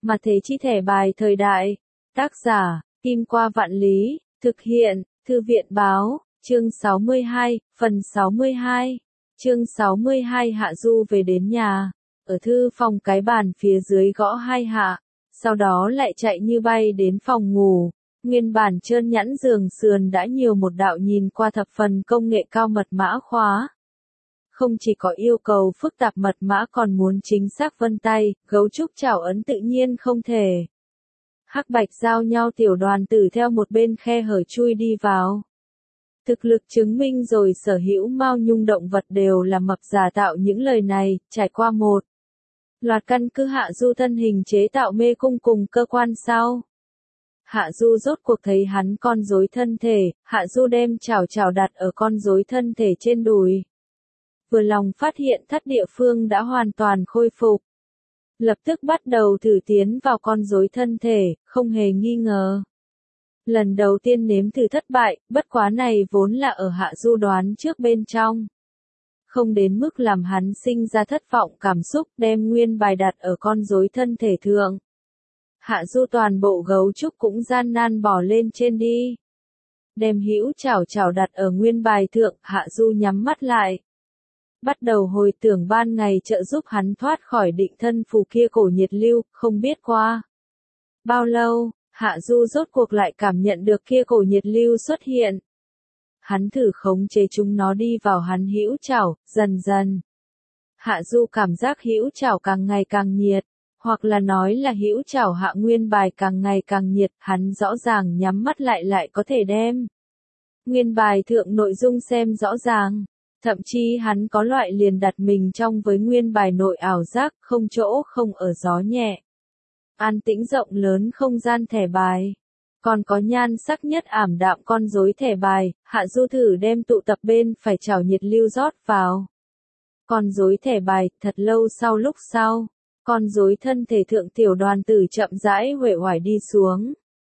Mà thế chi thẻ bài thời đại. Tác giả, Kim Qua Vạn Lý, thực hiện, Thư viện báo, chương 62, phần 62. Chương 62 Hạ Du về đến nhà, ở thư phòng cái bàn phía dưới gõ 2 hạ, sau đó lại chạy như bay đến phòng ngủ. Nguyên bản trơn nhẵn giường sườn đã nhiều một đạo nhìn qua thập phần công nghệ cao mật mã khóa. Không chỉ có yêu cầu phức tạp mật mã còn muốn chính xác vân tay, gấu trúc trảo ấn tự nhiên không thể. Hắc bạch giao nhau tiểu đoàn tử theo một bên khe hở chui đi vào. Thực lực chứng minh rồi sở hữu mao nhung động vật đều là mập giả tạo những lời này, trải qua một loạt căn cứ Hạ Du thân hình chế tạo mê cung cùng cơ quan sau. Hạ Du rốt cuộc thấy hắn con rối thân thể, Hạ Du đem chảo đặt ở con rối thân thể trên đùi. Vừa lòng phát hiện thắt địa phương đã hoàn toàn khôi phục. Lập tức bắt đầu thử tiến vào con rối thân thể, không hề nghi ngờ. Lần đầu tiên nếm thử thất bại, bất quá này vốn là ở Hạ Du đoán trước bên trong. Không đến mức làm hắn sinh ra thất vọng cảm xúc đem nguyên bài đặt ở con rối thân thể thượng. Hạ Du toàn bộ gấu trúc cũng gian nan bỏ lên trên đi. Đem hữu chảo đặt ở nguyên bài thượng, Hạ Du nhắm mắt lại. Bắt đầu hồi tưởng ban ngày trợ giúp hắn thoát khỏi định thân phù kia cổ nhiệt lưu, không biết qua bao lâu, Hạ Du rốt cuộc lại cảm nhận được kia cổ nhiệt lưu xuất hiện. Hắn thử khống chế chúng nó đi vào hắn hữu chảo, dần dần. Hạ Du cảm giác hữu chảo càng ngày càng nhiệt, hoặc là nói là hữu chảo hạ nguyên bài càng ngày càng nhiệt, hắn rõ ràng nhắm mắt lại có thể đem nguyên bài thượng nội dung xem rõ ràng. Thậm chí hắn có loại liền đặt mình trong với nguyên bài nội ảo giác, không chỗ không ở gió nhẹ. An tĩnh rộng lớn không gian thẻ bài. Còn có nhan sắc nhất ảm đạm con rối thẻ bài, Hạ Du thử đem tụ tập bên phải chảo nhiệt lưu rót vào. Con rối thẻ bài, thật lâu lúc sau, con rối thân thể thượng tiểu đoàn tử chậm rãi uể oải đi xuống.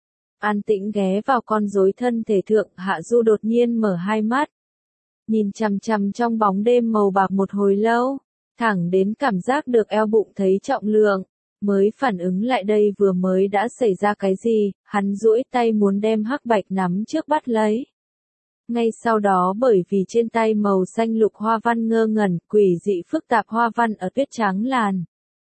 An tĩnh ghé vào con rối thân thể thượng, Hạ Du đột nhiên mở hai mắt. Nhìn chằm chằm trong bóng đêm màu bạc một hồi lâu, thẳng đến cảm giác được eo bụng thấy trọng lượng, mới phản ứng lại đây vừa mới đã xảy ra cái gì, hắn duỗi tay muốn đem hắc bạch nắm trước bắt lấy. Ngay sau đó bởi vì trên tay màu xanh lục hoa văn ngơ ngẩn, quỷ dị phức tạp hoa văn ở tuyết trắng làn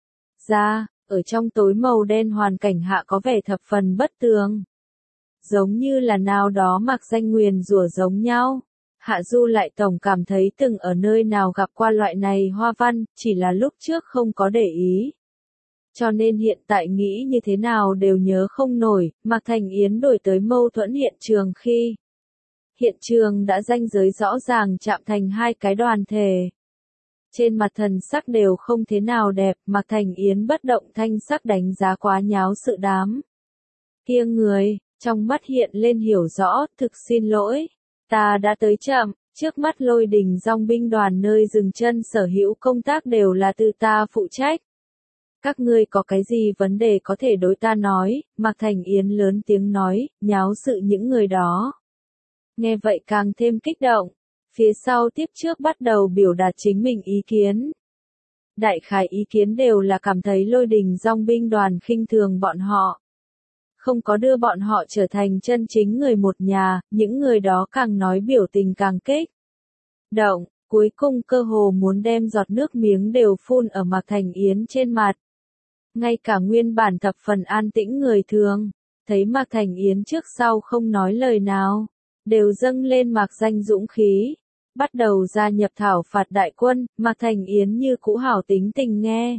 da, ở trong tối màu đen hoàn cảnh hạ có vẻ thập phần bất tường. Giống như là nào đó mặc danh nguyền rủa giống nhau. Hạ Du lại tổng cảm thấy từng ở nơi nào gặp qua loại này hoa văn, chỉ là lúc trước không có để ý. Cho nên hiện tại nghĩ như thế nào đều nhớ không nổi, Mạc Thành Yến đổi tới mâu thuẫn hiện trường khi hiện trường đã ranh giới rõ ràng chạm thành hai cái đoàn thể. Trên mặt thần sắc đều không thế nào đẹp, Mạc Thành Yến bất động thanh sắc đánh giá quá nháo sự đám kia người, trong mắt hiện lên hiểu rõ, thực xin lỗi. Ta đã tới chậm, trước mắt Lôi Đình dòng binh đoàn nơi dừng chân sở hữu công tác đều là từ ta phụ trách. Các ngươi có cái gì vấn đề có thể đối ta nói, Mạc Thành Yến lớn tiếng nói, nháo sự những người đó. Nghe vậy càng thêm kích động, phía sau tiếp trước bắt đầu biểu đạt chính mình ý kiến. Đại khái ý kiến đều là cảm thấy Lôi Đình dòng binh đoàn khinh thường bọn họ. Không có đưa bọn họ trở thành chân chính người một nhà, những người đó càng nói biểu tình càng kích động, cuối cùng cơ hồ muốn đem giọt nước miếng đều phun ở Mạc Thành Yến trên mặt. Ngay cả nguyên bản thập phần an tĩnh người thường, thấy Mạc Thành Yến trước sau không nói lời nào, đều dâng lên mạc danh dũng khí, bắt đầu gia nhập thảo phạt đại quân, Mạc Thành Yến như cũ hảo tính tình nghe.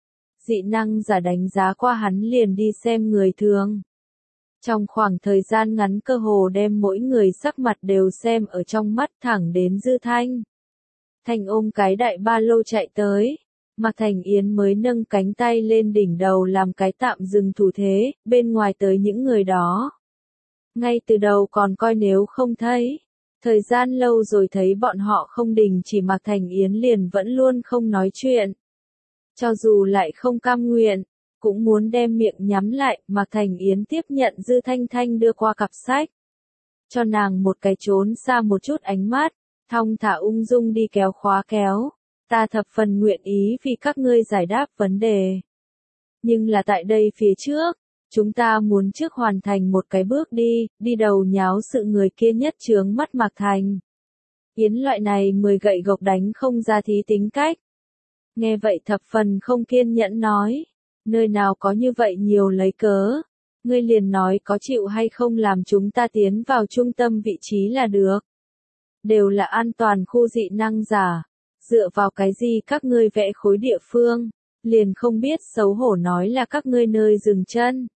Dị năng giả đánh giá qua hắn liền đi xem người thường. Trong khoảng thời gian ngắn cơ hồ đem mỗi người sắc mặt đều xem ở trong mắt thẳng đến Dư Thanh. Thanh ôm cái đại ba lô chạy tới. Mạc Thành Yến mới nâng cánh tay lên đỉnh đầu làm cái tạm dừng thủ thế, bên ngoài tới những người đó. Ngay từ đầu còn coi nếu không thấy. Thời gian lâu rồi thấy bọn họ không đình chỉ Mạc Thành Yến liền vẫn luôn không nói chuyện. Cho dù lại không cam nguyện, cũng muốn đem miệng nhắm lại, Mạc Thành Yến tiếp nhận Dư Thanh Thanh đưa qua cặp sách. Cho nàng một cái trốn xa một chút ánh mắt, thong thả ung dung đi kéo khóa kéo. Ta thập phần nguyện ý vì các ngươi giải đáp vấn đề. Nhưng là tại đây phía trước, chúng ta muốn trước hoàn thành một cái bước đi đầu nháo sự người kia nhất chướng mắt Mạc Thành Yến loại này 10 gậy gộc đánh không ra thí tính cách. Nghe vậy thập phần không kiên nhẫn nói, nơi nào có như vậy nhiều lấy cớ, ngươi liền nói có chịu hay không làm chúng ta tiến vào trung tâm vị trí là được. Đều là an toàn khu dị năng giả, dựa vào cái gì các ngươi vẽ khối địa phương, liền không biết xấu hổ nói là các ngươi nơi dừng chân.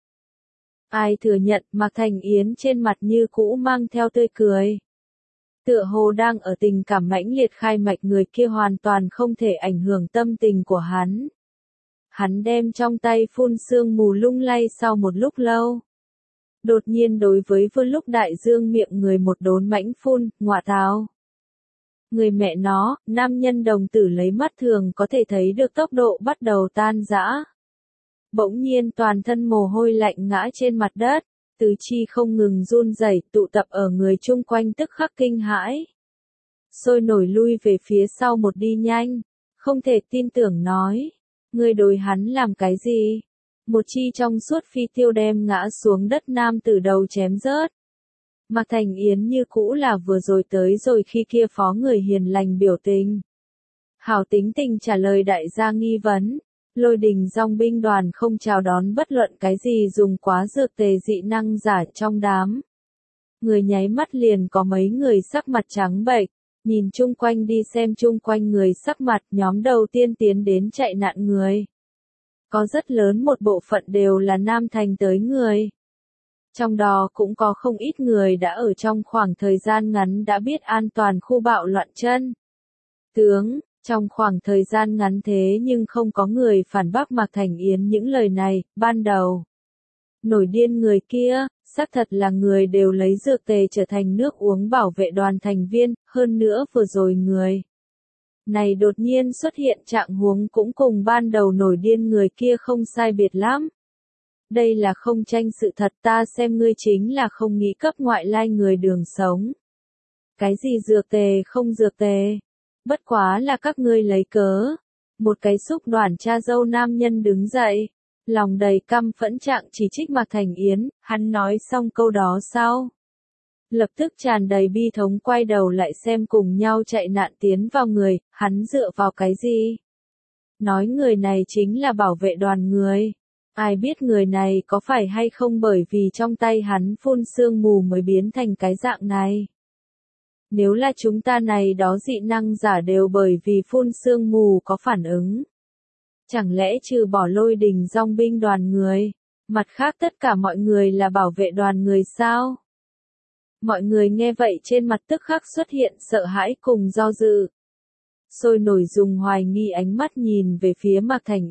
Ai thừa nhận Mạc Thành Yến trên mặt như cũ mang theo tươi cười. Tựa hồ đang ở tình cảm mãnh liệt khai mạch người kia hoàn toàn không thể ảnh hưởng tâm tình của hắn. Hắn đem trong tay phun sương mù lung lay sau một lúc lâu. Đột nhiên đối với vừa lúc đại dương miệng người một đốn mãnh phun, ngọa tào. Người mẹ nó, nam nhân đồng tử lấy mắt thường có thể thấy được tốc độ bắt đầu tan rã. Bỗng nhiên toàn thân mồ hôi lạnh ngã trên mặt đất, tứ chi không ngừng run rẩy, tụ tập ở người chung quanh tức khắc kinh hãi. Sôi nổi lui về phía sau một đi nhanh, không thể tin tưởng nói, ngươi đối hắn làm cái gì? Một chi trong suốt phi tiêu đem ngã xuống đất nam tử đầu chém rớt. Mạc Thành Yến như cũ là vừa rồi tới rồi khi kia phó người hiền lành biểu tình. Hảo tính tình trả lời đại gia nghi vấn. Lôi đình dòng binh đoàn không chào đón bất luận cái gì dùng quá dược tề dị năng giả trong đám. Người nháy mắt liền có mấy người sắc mặt trắng bệch, nhìn chung quanh đi xem chung quanh người sắc mặt nhóm đầu tiên tiến đến chạy nạn người. Có rất lớn một bộ phận đều là Nam Thành tới người. Trong đó cũng có không ít người đã ở trong khoảng thời gian ngắn đã biết an toàn khu bạo loạn chân. Tướng, trong khoảng thời gian ngắn thế nhưng không có người phản bác Mạc Thành Yến những lời này, ban đầu. Nổi điên người kia, xác thật là người đều lấy dược tề trở thành nước uống bảo vệ đoàn thành viên, hơn nữa vừa rồi người này đột nhiên xuất hiện trạng huống cũng cùng ban đầu nổi điên người kia không sai biệt lắm. Đây là không tranh sự thật, ta xem ngươi chính là không nghĩ cấp ngoại lai người đường sống. Cái gì dược tề không dược tề? Bất quá là các ngươi lấy cớ. Một cái xúc đoản cha dâu nam nhân đứng dậy, lòng đầy căm phẫn trạng chỉ trích Mạc Thành Yến, hắn nói xong câu đó sau. Lập tức tràn đầy bi thống quay đầu lại xem cùng nhau chạy nạn tiến vào người, hắn dựa vào cái gì? Nói người này chính là bảo vệ đoàn người. Ai biết người này có phải hay không bởi vì trong tay hắn phun sương mù mới biến thành cái dạng này. Nếu là chúng ta này đó dị năng giả đều bởi vì phun sương mù có phản ứng. Chẳng lẽ trừ bỏ lôi đình dòng binh đoàn người, mặt khác tất cả mọi người là bảo vệ đoàn người sao? Mọi người nghe vậy trên mặt tức khắc xuất hiện sợ hãi cùng do dự. Sôi nổi dùng hoài nghi ánh mắt nhìn về phía Mạc Thành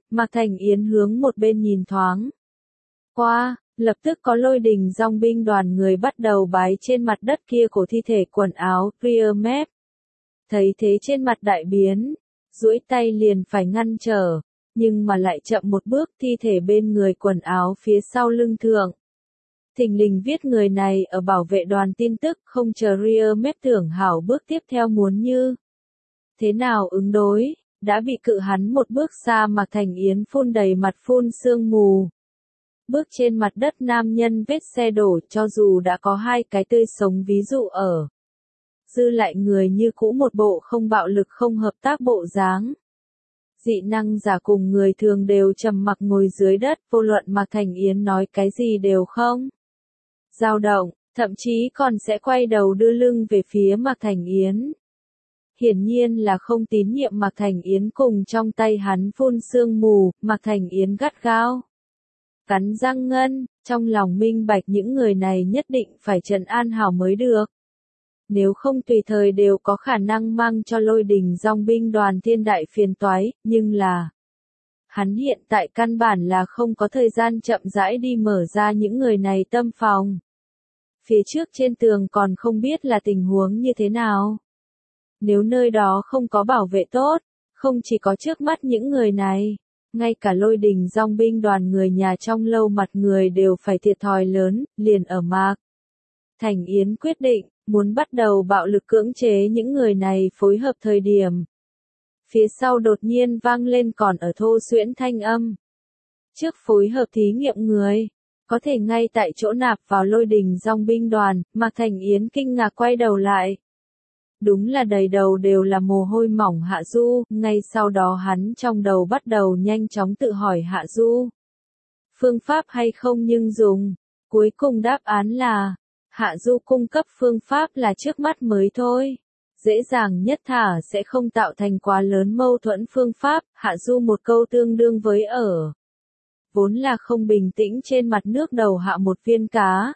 Yến hướng một bên nhìn thoáng. Qua, lập tức có lôi đình dòng binh đoàn người bắt đầu bái trên mặt đất kia của thi thể quần áo, rear map. Thấy thế trên mặt đại biến, duỗi tay liền phải ngăn trở, nhưng mà lại chậm một bước thi thể bên người quần áo phía sau lưng thượng. Thình lình viết người này ở bảo vệ đoàn tin tức không chờ rear map tưởng hảo bước tiếp theo muốn như. Thế nào ứng đối, đã bị cự hắn một bước xa Mạc Thành Yến phun đầy mặt phun sương mù. Bước trên mặt đất nam nhân vết xe đổ cho dù đã có hai cái tươi sống ví dụ ở. Dư lại người như cũ một bộ không bạo lực không hợp tác bộ dáng. Dị năng giả cùng người thường đều trầm mặc ngồi dưới đất vô luận Mạc Thành Yến nói cái gì đều không. Dao động, thậm chí còn sẽ quay đầu đưa lưng về phía Mạc Thành Yến. Hiển nhiên là không tín nhiệm Mạc Thành Yến cùng trong tay hắn phun sương mù, Mạc Thành Yến gắt gao. Cắn răng ngân, trong lòng minh bạch những người này nhất định phải trấn an hảo mới được. Nếu không tùy thời đều có khả năng mang cho lôi đình dòng binh đoàn thiên đại phiền toái, nhưng là hắn hiện tại căn bản là không có thời gian chậm rãi đi mở ra những người này tâm phòng. Phía trước trên tường còn không biết là tình huống như thế nào. Nếu nơi đó không có bảo vệ tốt, không chỉ có trước mắt những người này, ngay cả lôi đình dòng binh đoàn người nhà trong lâu mặt người đều phải thiệt thòi lớn, liền ở Mạc Thành Yến quyết định, muốn bắt đầu bạo lực cưỡng chế những người này phối hợp thời điểm. Phía sau đột nhiên vang lên còn ở thô xuyễn thanh âm. Trước phối hợp thí nghiệm người, có thể ngay tại chỗ nạp vào lôi đình dòng binh đoàn, Mạc Thành Yến kinh ngạc quay đầu lại. Đúng là đầy đầu đều là mồ hôi mỏng Hạ Du, ngay sau đó hắn trong đầu bắt đầu nhanh chóng tự hỏi Hạ Du. Phương pháp hay không nhưng dùng. Cuối cùng đáp án là, Hạ Du cung cấp phương pháp là trước mắt mới thôi. Dễ dàng nhất thả sẽ không tạo thành quá lớn mâu thuẫn phương pháp, Hạ Du một câu tương đương với ở. Vốn là không bình tĩnh trên mặt nước đầu hạ một viên cá.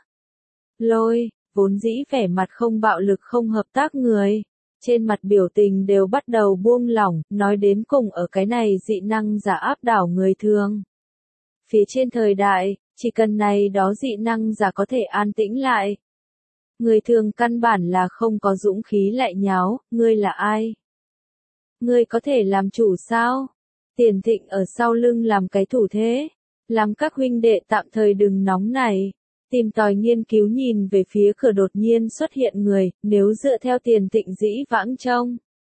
Lôi, vốn dĩ vẻ mặt không bạo lực không hợp tác người. Trên mặt biểu tình đều bắt đầu buông lỏng, nói đến cùng ở cái này dị năng giả áp đảo người thường. Phía trên thời đại, chỉ cần này đó dị năng giả có thể an tĩnh lại. Người thường căn bản là không có dũng khí lại nháo, ngươi là ai? Ngươi có thể làm chủ sao? Tiền Thịnh ở sau lưng làm cái thủ thế. Làm các huynh đệ tạm thời đừng nóng này. Tìm tòi nghiên cứu nhìn về phía cửa đột nhiên xuất hiện người, nếu dựa theo Tiền Thịnh dĩ vãng trông.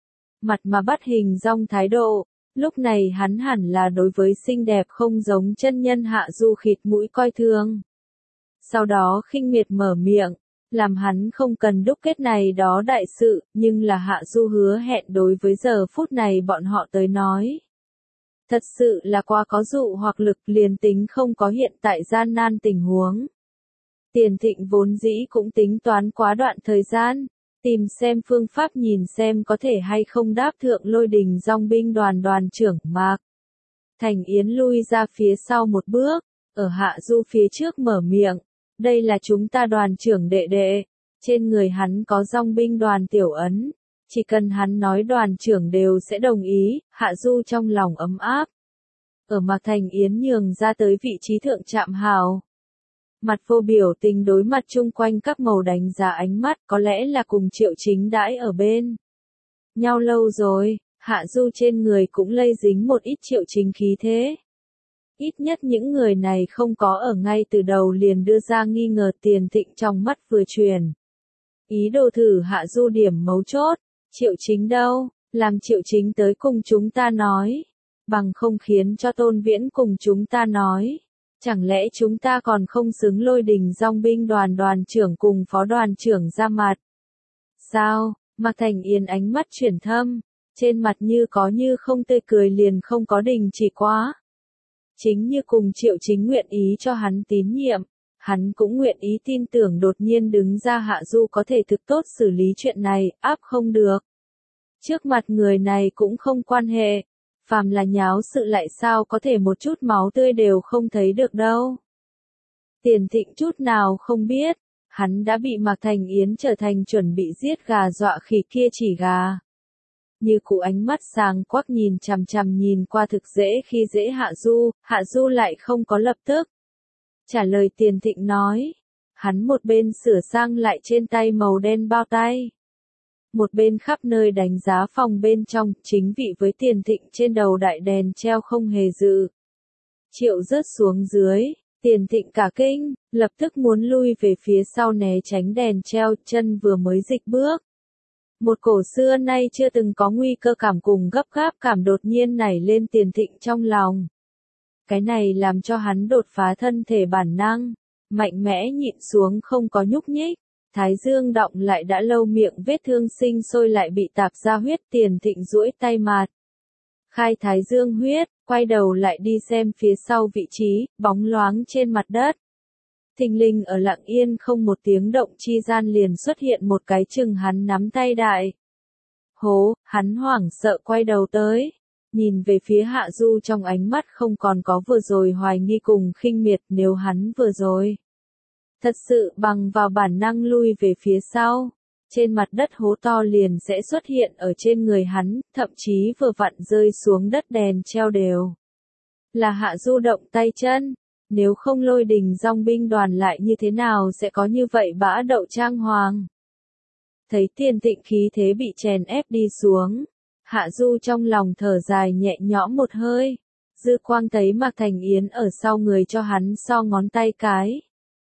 Mặt mà bắt hình dong thái độ, lúc này hắn hẳn là đối với xinh đẹp không giống chân nhân Hạ Du khịt mũi coi thường. Sau đó khinh miệt mở miệng, làm hắn không cần đúc kết này đó đại sự, nhưng là Hạ Du hứa hẹn đối với giờ phút này bọn họ tới nói. Thật sự là quá có dụ hoặc lực liền tính không có hiện tại gian nan tình huống. Tiền Thịnh vốn dĩ cũng tính toán quá đoạn thời gian, tìm xem phương pháp nhìn xem có thể hay không đáp thượng lôi đình dòng binh đoàn đoàn trưởng Mạc Thành Yến lui ra phía sau một bước, ở Hạ Du phía trước mở miệng, đây là chúng ta đoàn trưởng đệ đệ, trên người hắn có dòng binh đoàn tiểu ấn, chỉ cần hắn nói đoàn trưởng đều sẽ đồng ý, Hạ Du trong lòng ấm áp. Ở Mạc Thành Yến nhường ra tới vị trí thượng trạm hào. Mặt vô biểu tình đối mặt chung quanh các màu đánh giá ánh mắt có lẽ là cùng Triệu Chính đãi ở bên nhau lâu rồi, Hạ Du trên người cũng lây dính một ít Triệu Chính khí thế. Ít nhất những người này không có ở ngay từ đầu liền đưa ra nghi ngờ. Tiền Thịnh trong mắt vừa truyền. Ý đồ thử Hạ Du điểm mấu chốt, Triệu Chính đâu, làm Triệu Chính tới cùng chúng ta nói, bằng không khiến cho Tôn Viễn cùng chúng ta nói. Chẳng lẽ chúng ta còn không xứng lôi đình dòng binh đoàn đoàn trưởng cùng phó đoàn trưởng ra mặt? Sao? Mạc Thành Yến ánh mắt chuyển thâm, trên mặt như có như không tươi cười liền không có đình chỉ quá. Chính như cùng Triệu Chính nguyện ý cho hắn tín nhiệm, hắn cũng nguyện ý tin tưởng đột nhiên đứng ra Hạ Du có thể thực tốt xử lý chuyện này, áp không được. Trước mặt người này cũng không quan hệ. Phàm là nháo sự lại sao có thể một chút máu tươi đều không thấy được đâu. Tiền Thịnh chút nào không biết, hắn đã bị Mạc Thành Yến trở thành chuẩn bị giết gà dọa khỉ kia chỉ gà. Như cụ ánh mắt sáng quắc nhìn chằm chằm nhìn qua thực dễ khi dễ Hạ Du lại không có lập tức. Trả lời Tiền Thịnh nói, hắn một bên sửa sang lại trên tay màu đen bao tay. Một bên khắp nơi đánh giá phòng bên trong, chính vị với Tiền Thịnh trên đầu đại đèn treo không hề dự. Triệu rớt xuống dưới, Tiền Thịnh cả kinh, lập tức muốn lui về phía sau né tránh đèn treo, chân vừa mới dịch bước. Một cổ xưa nay chưa từng có nguy cơ cảm cùng gấp gáp cảm đột nhiên nảy lên Tiền Thịnh trong lòng. Cái này làm cho hắn đột phá thân thể bản năng, mạnh mẽ nhịn xuống không có nhúc nhích. Thái dương động lại đã lâu miệng vết thương sinh sôi lại bị tạp ra huyết. Tiền Thịnh duỗi tay mạt. Khai thái dương huyết, quay đầu lại đi xem phía sau vị trí, bóng loáng trên mặt đất. Thình lình ở lặng yên không một tiếng động chi gian liền xuất hiện một cái chừng hắn nắm tay đại. Hố, hắn hoảng sợ quay đầu tới. Nhìn về phía Hạ Du trong ánh mắt không còn có vừa rồi hoài nghi cùng khinh miệt nếu hắn vừa rồi. Thật sự bằng vào bản năng lui về phía sau, trên mặt đất hố to liền sẽ xuất hiện ở trên người hắn, thậm chí vừa vặn rơi xuống đất đèn treo đều. Là Hạ Du động tay chân, nếu không lôi đình dòng binh đoàn lại như thế nào sẽ có như vậy bã đậu trang hoàng. Thấy Tiền Thịnh khí thế bị chèn ép đi xuống, Hạ Du trong lòng thở dài nhẹ nhõm một hơi, dư quang thấy Mạc Thành Yến ở sau người cho hắn so ngón tay cái.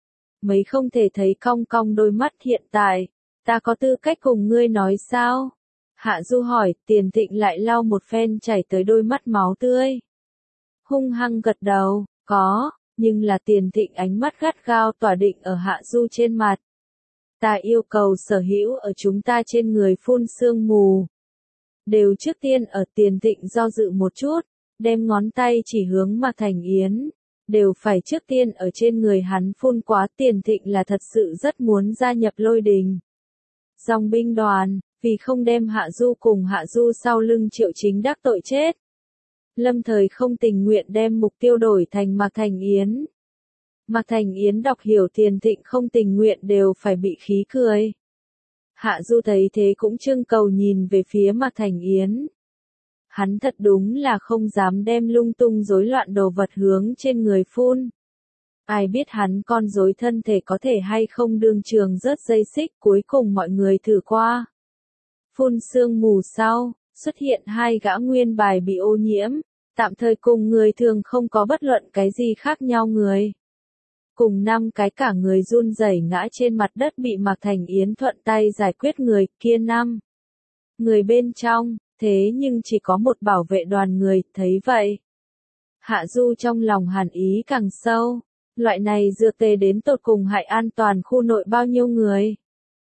Mấy không thể thấy cong cong đôi mắt hiện tại, ta có tư cách cùng ngươi nói sao? Hạ Du hỏi, Tiền Thịnh lại lau một phen chảy tới đôi mắt máu tươi. Hung hăng gật đầu, Có, nhưng là Tiền Thịnh ánh mắt gắt gao tỏa định ở Hạ Du trên mặt. Ta yêu cầu sở hữu ở chúng ta trên người phun sương mù. Đều trước tiên ở Tiền Thịnh do dự một chút, đem ngón tay chỉ hướng Mạc Thành Yến. Đều phải trước tiên ở trên người hắn phun quá. Tiền Thịnh là thật sự rất muốn gia nhập Lôi Đình Dòng binh đoàn, vì không đem Hạ Du cùng Hạ Du sau lưng Triệu Chính đắc tội chết. Lâm Thời không tình nguyện đem mục tiêu đổi thành Mạc Thành Yến. Mạc Thành Yến đọc hiểu Tiền Thịnh không tình nguyện đều phải bị khí cười. Hạ Du thấy thế cũng trưng cầu nhìn về phía Mạc Thành Yến. Hắn thật đúng là không dám đem lung tung rối loạn đồ vật hướng trên người phun. Ai biết hắn con rối thân thể có thể hay không đương trường rớt dây xích. Cuối cùng mọi người thử qua. Phun sương mù sau, xuất hiện hai gã nguyên bài bị ô nhiễm, tạm thời cùng người thường không có bất luận cái gì khác nhau người. Cùng 5 cái cả người run rẩy ngã trên mặt đất bị Mạc Thành Yến thuận tay giải quyết người kia 5 người bên trong, thế nhưng chỉ có một bảo vệ đoàn người, thấy vậy. Hạ Du trong lòng hàn ý càng sâu, loại này dược tề đến tột cùng hại an toàn khu nội bao nhiêu người.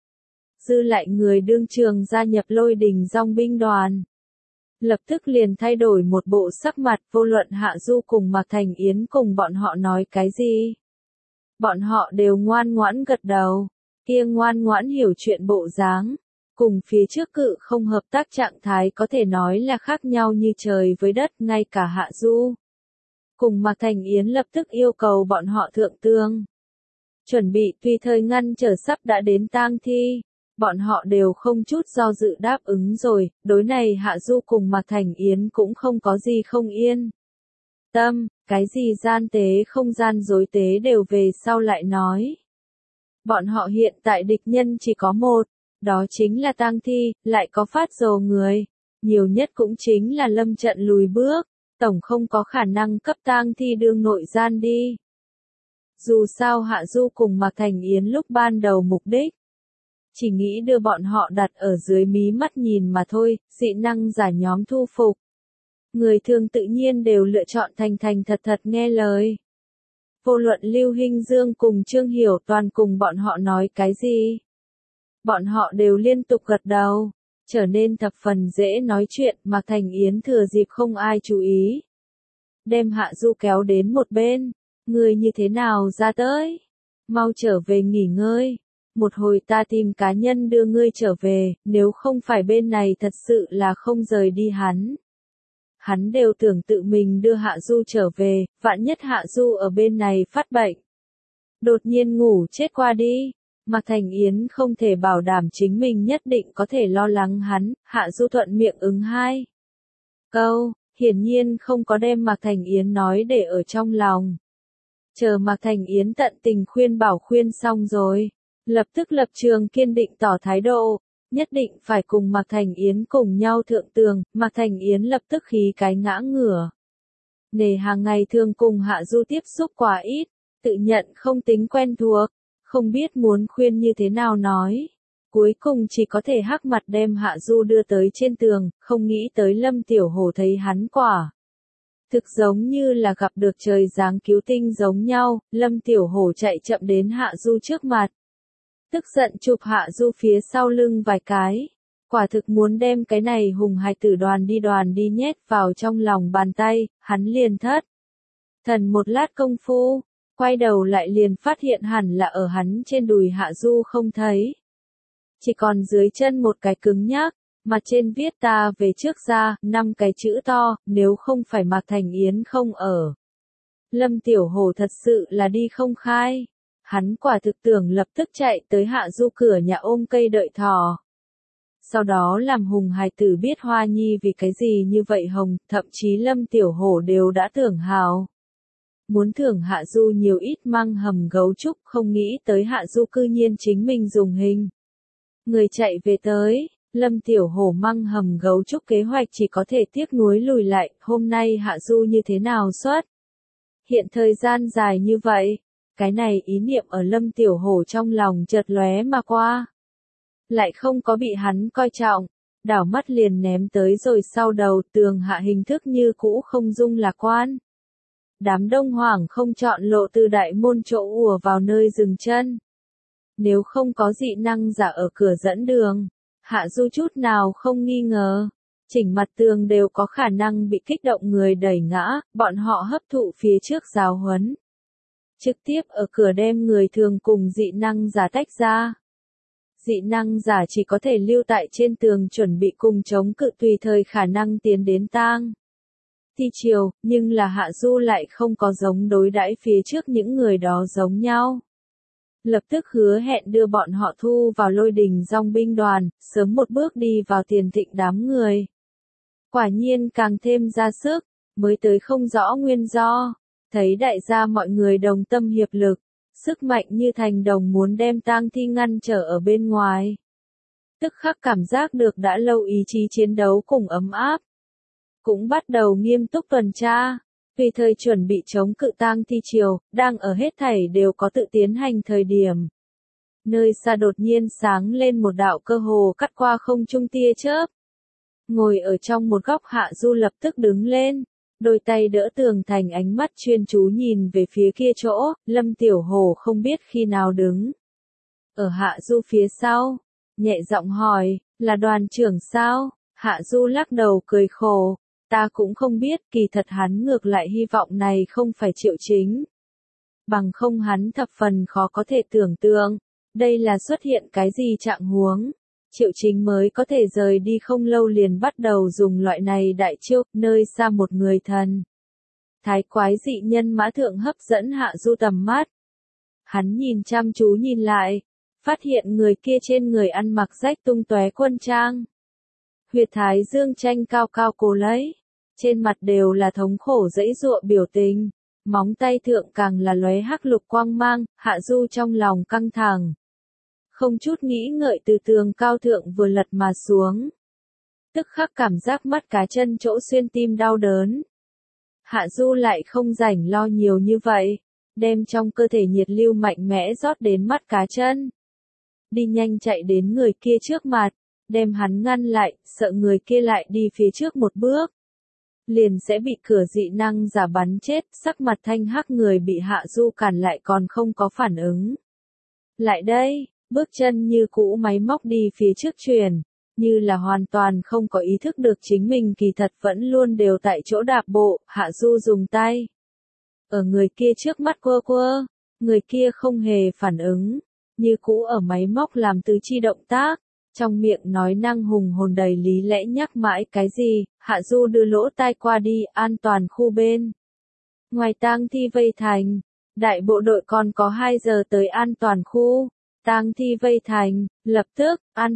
Dư lại người đương trường gia nhập Lôi Đình Dòng binh đoàn. Lập tức liền thay đổi một bộ sắc mặt, vô luận Hạ Du cùng Mạc Thành Yến cùng bọn họ nói cái gì. Bọn họ đều ngoan ngoãn gật đầu, kia ngoan ngoãn hiểu chuyện bộ dáng, cùng phía trước cự không hợp tác trạng thái có thể nói là khác nhau như trời với đất. Ngay cả Hạ Du cùng Mạc Thành Yến lập tức yêu cầu bọn họ thượng tương. Chuẩn bị tùy thời ngăn trở sắp đã đến tang thi. Bọn họ đều không chút do dự đáp ứng rồi, đối này Hạ Du cùng Mạc Thành Yến cũng không có gì không yên. Tâm, cái gì gian tế không gian dối tế đều về sau lại nói. Bọn họ hiện tại địch nhân chỉ có một, đó chính là tang thi, lại có phát rồ người. Nhiều nhất cũng chính là lâm trận lùi bước, tổng không có khả năng cấp tang thi đương nội gian đi. Dù sao Hạ Du cùng Mạc Thành Yến lúc ban đầu mục đích. Chỉ nghĩ đưa bọn họ đặt ở dưới mí mắt nhìn mà thôi, dị năng giả nhóm thu phục. Người thường tự nhiên đều lựa chọn thành thành thật thật nghe lời. Vô luận Lưu Hinh Dương cùng Trương Hiểu Toàn cùng bọn họ nói cái gì. Bọn họ đều liên tục gật đầu, trở nên thập phần dễ nói chuyện. Mạc Thành Yến thừa dịp không ai chú ý. Đem Hạ Du kéo đến một bên, người như thế nào ra tới? Mau trở về nghỉ ngơi. Một hồi ta tìm cá nhân đưa ngươi trở về, nếu không phải bên này thật sự là không rời đi hắn. Hắn đều tưởng tự mình đưa Hạ Du trở về, vạn nhất Hạ Du ở bên này phát bệnh. Đột nhiên ngủ chết qua đi, Mạc Thành Yến không thể bảo đảm chính mình nhất định có thể lo lắng hắn. Hạ Du thuận miệng ứng 2 câu, hiển nhiên không có đem Mạc Thành Yến nói để ở trong lòng. Chờ Mạc Thành Yến tận tình khuyên bảo khuyên xong rồi. Lập tức lập trường kiên định tỏ thái độ, nhất định phải cùng Mạc Thành Yến cùng nhau thượng tường. Mạc Thành Yến lập tức khí cái ngã ngửa. Nề hàng ngày thường cùng Hạ Du tiếp xúc quá ít, tự nhận không tính quen thuộc, không biết muốn khuyên như thế nào nói. Cuối cùng chỉ có thể hắc mặt đem Hạ Du đưa tới trên tường, không nghĩ tới Lâm Tiểu Hổ thấy hắn quả. Thực giống như là gặp được trời giáng cứu tinh giống nhau. Lâm Tiểu Hổ chạy chậm đến Hạ Du trước mặt. Tức giận chụp Hạ Du phía sau lưng vài cái. Quả thực muốn đem cái này hùng hài tử đoàn đi nhét vào trong lòng bàn tay. Hắn liền thất thần một lát công phu, quay đầu lại liền phát hiện hẳn là ở hắn trên đùi Hạ Du không thấy. Chỉ còn dưới chân một cái cứng nhắc, mặt trên viết ta về trước ra, 5 cái chữ to, nếu không phải Mạc Thành Yến không ở. Lâm Tiểu Hổ thật sự là đi không khai. Hắn quả thực tưởng lập tức chạy tới Hạ Du cửa nhà ôm cây đợi thỏ. Sau đó làm hùng hài tử biết Hoa Nhi vì cái gì như vậy hồng, thậm chí Lâm Tiểu Hổ đều đã tưởng hào. Muốn thưởng Hạ Du nhiều ít măng hầm gấu trúc, không nghĩ tới Hạ Du cư nhiên chính mình dùng hình. Người chạy về tới, Lâm Tiểu Hổ măng hầm gấu trúc kế hoạch chỉ có thể tiếc nuối lùi lại. Hôm nay Hạ Du như thế nào xuất hiện thời gian dài như vậy. Cái này ý niệm ở Lâm Tiểu Hổ trong lòng chợt lóe mà qua. Lại không có bị hắn coi trọng, đảo mắt liền ném tới rồi sau đầu tường hạ hình thức như cũ không dung lạc quan. đám đông hoảng không chọn lộ từ đại môn chỗ ùa vào nơi dừng chân. Nếu không có dị năng giả ở cửa dẫn đường, Hạ Du chút nào không nghi ngờ. Chỉnh mặt tường đều có khả năng bị kích động người đẩy ngã, bọn họ hấp thụ phía trước giáo huấn. Trực tiếp ở cửa đem người thường cùng dị năng giả tách ra. Dị năng giả chỉ có thể lưu tại trên tường chuẩn bị cùng chống cự tùy thời khả năng tiến đến tang thi chiều, nhưng là Hạ Du lại không có giống đối đãi phía trước những người đó giống nhau. Lập tức hứa hẹn đưa bọn họ thu vào Lôi Đình Dòng binh đoàn, sớm một bước đi vào tiền thịnh đám người. Quả nhiên càng thêm ra sức, mới tới không rõ nguyên do, thấy đại gia mọi người đồng tâm hiệp lực, sức mạnh như thành đồng muốn đem tang thi ngăn trở ở bên ngoài. Tức khắc cảm giác được đã lâu ý chí chiến đấu cùng ấm áp. Cũng bắt đầu nghiêm túc tuần tra, tùy thời chuẩn bị chống cự tang thi chiều, đang ở hết thảy đều có tự tiến hành thời điểm. Nơi xa đột nhiên sáng lên một đạo cơ hồ cắt qua không trung tia chớp. Ngồi ở trong một góc Hạ Du lập tức đứng lên, đôi tay đỡ tường thành ánh mắt chuyên chú nhìn về phía kia chỗ, Lâm Tiểu Hổ không biết khi nào đứng. Ở Hạ Du phía sau, nhẹ giọng hỏi, là đoàn trưởng sao? Hạ Du lắc đầu cười khổ, ta cũng không biết, kỳ thật hắn ngược lại hy vọng này không phải Triệu Chính. Bằng không hắn thập phần khó có thể tưởng tượng, đây là xuất hiện cái gì trạng huống. Triệu Chính mới có thể rời đi không lâu liền bắt đầu dùng loại này đại chiêu, nơi xa một người thần. Thái quái dị nhân mã thượng hấp dẫn Hạ Du tầm mắt. Hắn nhìn chăm chú nhìn lại, phát hiện người kia trên người ăn mặc rách tung tóe quân trang. Huyệt thái dương tranh cao cao cố lấy, trên mặt đều là thống khổ dãy dụa biểu tình, móng tay thượng càng là lóe hắc lục quang mang, Hạ Du trong lòng căng thẳng. Không chút nghĩ ngợi từ tường cao thượng vừa lật mà xuống. Tức khắc cảm giác mắt cá chân chỗ xuyên tim đau đớn. Hạ Du lại không rảnh lo nhiều như vậy, đem trong cơ thể nhiệt lưu mạnh mẽ rót đến mắt cá chân. Đi nhanh chạy đến người kia trước mặt, đem hắn ngăn lại, sợ người kia lại đi phía trước một bước. Liền sẽ bị cửa dị năng giả bắn chết, sắc mặt thanh hắc người bị Hạ Du cản lại còn không có phản ứng. Lại đây! Bước chân như cũ máy móc đi phía trước truyền, như là hoàn toàn không có ý thức được chính mình kỳ thật vẫn luôn đều tại chỗ đạp bộ, Hạ Du dùng tay. Ở người kia trước mắt quơ quơ, người kia không hề phản ứng, như cũ ở máy móc làm tứ chi động tác, trong miệng nói năng hùng hồn đầy lý lẽ nhắc mãi cái gì, Hạ Du đưa lỗ tai qua đi, an toàn khu bên. Ngoài tang thi vây thành, đại bộ đội còn có 2 giờ tới an toàn khu. Tang thi vây thành, lập tức, an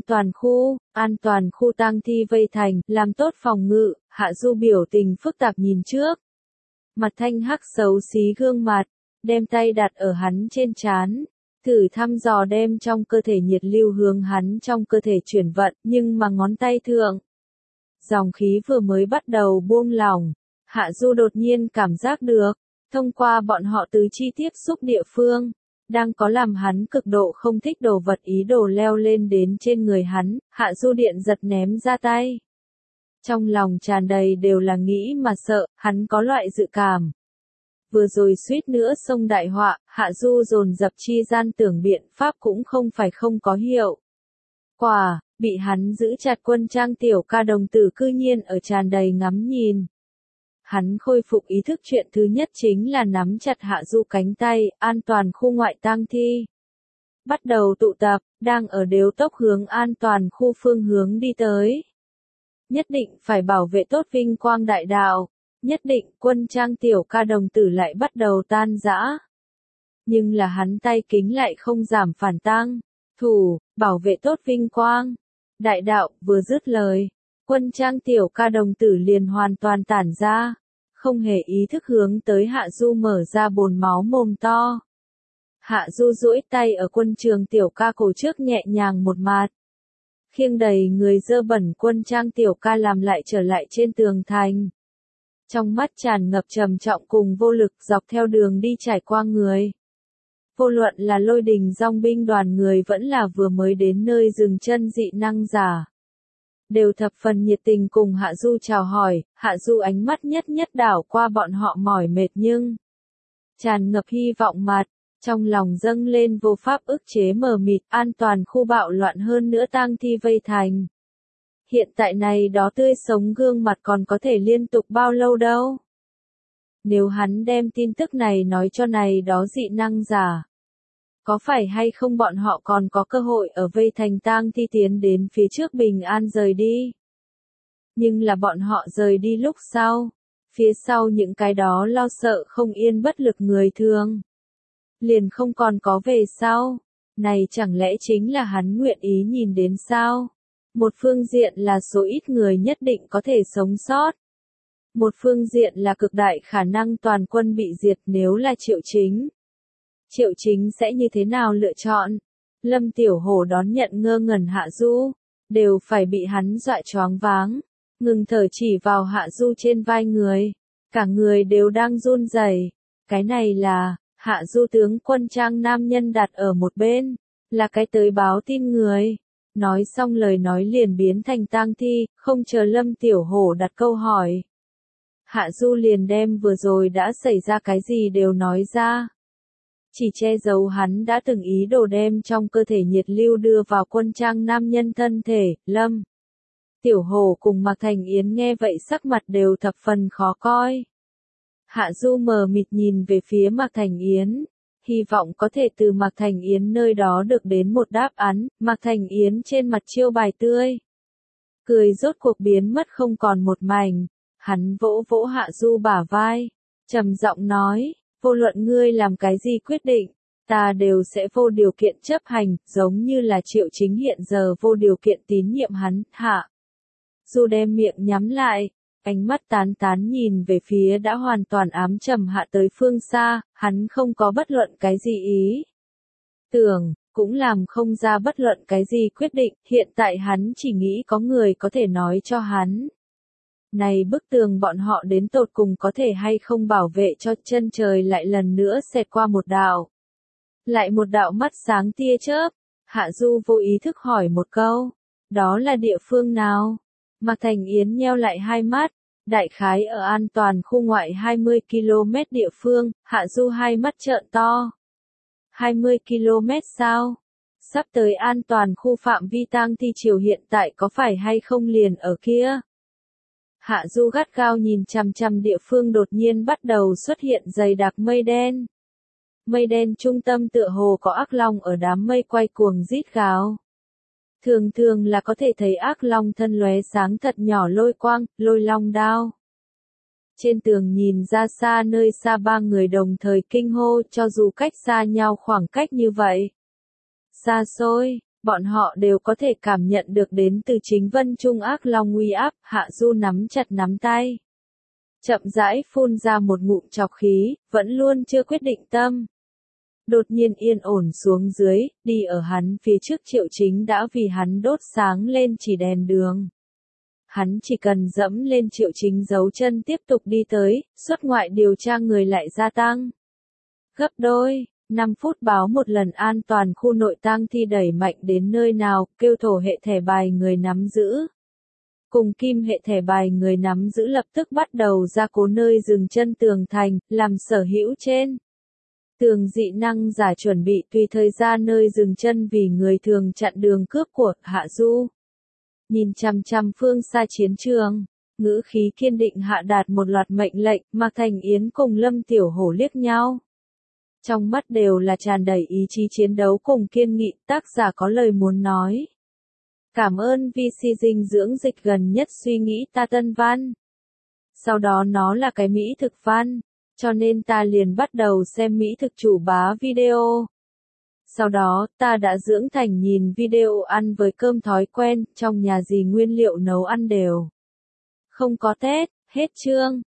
toàn khu tang thi vây thành, làm tốt phòng ngự, Hạ Du biểu tình phức tạp nhìn trước. Mặt thanh hắc xấu xí gương mặt, đem tay đặt ở hắn trên trán, thử thăm dò đem trong cơ thể nhiệt lưu hướng hắn trong cơ thể chuyển vận, nhưng mà ngón tay thượng. Dòng khí vừa mới bắt đầu buông lỏng, Hạ Du đột nhiên cảm giác được, thông qua bọn họ tứ chi tiếp xúc địa phương. Đang có làm hắn cực độ không thích đồ vật ý đồ leo lên đến trên người hắn, Hạ Du điện giật ném ra tay. Trong lòng tràn đầy đều là nghĩ mà sợ, hắn có loại dự cảm. Vừa rồi suýt nữa xông đại họa, Hạ Du dồn dập chi gian tưởng biện pháp cũng không phải không có hiệu. Quả, bị hắn giữ chặt quân trang tiểu ca đồng tử cư nhiên ở tràn đầy ngắm nhìn. Hắn khôi phục ý thức chuyện thứ nhất chính là nắm chặt Hạ Du cánh tay, an toàn khu ngoại tang thi. Bắt đầu tụ tập, đang ở đều tốc hướng an toàn khu phương hướng đi tới. Nhất định phải bảo vệ tốt vinh quang đại đạo, nhất định quân trang tiểu ca đồng tử lại bắt đầu tan rã. Nhưng là hắn tay kính lại không giảm phản tăng, thủ, bảo vệ tốt vinh quang. Đại đạo, vừa dứt lời. Quân trang tiểu ca đồng tử liền hoàn toàn tản ra, không hề ý thức hướng tới Hạ Du mở ra bồn máu mồm to. Hạ Du duỗi tay ở quân trường tiểu ca cổ trước nhẹ nhàng một mạt. Khiêng đầy người dơ bẩn quân trang tiểu ca làm lại trở lại trên tường thành. Trong mắt tràn ngập trầm trọng cùng vô lực dọc theo đường đi trải qua người. Vô luận là Lôi Đình Dòng binh đoàn người vẫn là vừa mới đến nơi dừng chân dị năng giả. đều thập phần nhiệt tình cùng Hạ Du chào hỏi. Hạ Du ánh mắt nhất nhất đảo qua bọn họ mỏi mệt nhưng tràn ngập hy vọng mặt, trong lòng dâng lên vô pháp ức chế mờ mịt, an toàn khu bạo loạn hơn nữa tang thi vây thành. Hiện tại này đó tươi sống gương mặt còn có thể liên tục bao lâu đâu. Nếu hắn đem tin tức này nói cho này đó dị năng giả, có phải hay không bọn họ còn có cơ hội ở vây thành tang thi tiến đến phía trước bình an rời đi. Nhưng là bọn họ rời đi lúc sau, phía sau những cái đó lo sợ không yên bất lực người thường, liền không còn có về sau. Này chẳng lẽ chính là hắn nguyện ý nhìn đến sao? Một phương diện là số ít người nhất định có thể sống sót. Một phương diện là cực đại khả năng toàn quân bị diệt nếu là Triệu Chính. Triệu Chính sẽ như thế nào lựa chọn? Lâm Tiểu Hổ đón nhận ngơ ngẩn Hạ Du, đều phải bị hắn dọa choáng váng, ngừng thở chỉ vào Hạ Du trên vai người, cả người đều đang run rẩy. Cái này là, Hạ Du tướng quân trang nam nhân đặt ở một bên, là cái tới báo tin người. Nói xong lời nói liền biến thành tang thi, không chờ Lâm Tiểu Hổ đặt câu hỏi. Hạ Du liền đem vừa rồi đã xảy ra cái gì đều nói ra. Chỉ che giấu hắn đã từng ý đồ đem trong cơ thể nhiệt lưu đưa vào quân trang nam nhân thân thể. Lâm Tiểu Hổ cùng Mạc Thành Yến nghe vậy sắc mặt đều thập phần khó coi. Hạ Du mờ mịt nhìn về phía Mạc Thành Yến, hy vọng có thể từ Mạc Thành Yến nơi đó được đến một đáp án. Mạc Thành Yến trên mặt chiêu bài tươi cười rốt cuộc biến mất không còn một mảnh. Hắn vỗ vỗ Hạ Du bả vai, trầm giọng nói, vô luận ngươi làm cái gì quyết định, ta đều sẽ vô điều kiện chấp hành, giống như là Triệu Chính hiện giờ vô điều kiện tín nhiệm hắn. Hạ Du đem miệng nhắm lại, ánh mắt tán tán nhìn về phía đã hoàn toàn ám trầm hạ tới phương xa, hắn không có bất luận cái gì ý tưởng, cũng làm không ra bất luận cái gì quyết định, hiện tại hắn chỉ nghĩ có người có thể nói cho hắn. Này bức tường bọn họ đến tột cùng có thể hay không bảo vệ cho chân trời lại lần nữa xẹt qua một đạo. Lại một đạo mắt sáng tia chớp, Hạ Du vô ý thức hỏi một câu, đó là địa phương nào? Mạc Thành Yến nheo lại hai mắt, đại khái ở an toàn khu ngoại 20 km địa phương. Hạ Du hai mắt trợn to. 20 km sao? Sắp tới an toàn khu phạm vi tang thi triều hiện tại có phải hay không liền ở kia? Hạ Du gắt gao nhìn chằm chằm địa phương đột nhiên bắt đầu xuất hiện dày đặc mây đen. Mây đen trung tâm tựa hồ có ác long ở đám mây quay cuồng rít gào. Thường thường là có thể thấy ác long thân lóe sáng thật nhỏ lôi quang, lôi long đao. Trên tường nhìn ra xa nơi xa ba người đồng thời kinh hô cho dù cách xa nhau khoảng cách như vậy. Xa xôi, bọn họ đều có thể cảm nhận được đến từ chính vân trung ác long uy áp. Hạ Du nắm chặt nắm tay, chậm rãi phun ra một ngụm trọc khí, vẫn luôn chưa quyết định tâm. Đột nhiên yên ổn xuống dưới, đi ở hắn phía trước Triệu Chính đã vì hắn đốt sáng lên chỉ đèn đường. Hắn chỉ cần dẫm lên Triệu Chính dấu chân tiếp tục đi tới, xuất ngoại điều tra người lại gia tăng gấp đôi. 5 phút báo một lần an toàn khu nội tang thi đẩy mạnh đến nơi nào, kêu thổ hệ thẻ bài người nắm giữ. Cùng kim hệ thẻ bài người nắm giữ lập tức bắt đầu ra cố nơi dừng chân tường thành, làm sở hữu trên tường dị năng giả chuẩn bị tùy thời ra nơi dừng chân vì người thường chặn đường cướp của. Hạ Du nhìn chằm chằm phương xa chiến trường, ngữ khí kiên định hạ đạt một loạt mệnh lệnh. Mạc Thành Yến cùng Lâm Tiểu Hổ liếc nhau, trong mắt đều là tràn đầy ý chí chiến đấu cùng kiên nghị. Tác giả có lời muốn nói. Cảm ơn VC dinh dưỡng dịch gần nhất suy nghĩ ta tân văn. Sau đó nó là cái mỹ thực văn, cho nên ta liền bắt đầu xem mỹ thực chủ bá video. Sau đó, ta đã dưỡng thành nhìn video ăn với cơm thói quen, trong nhà gì nguyên liệu nấu ăn đều không có Tết. Hết chương.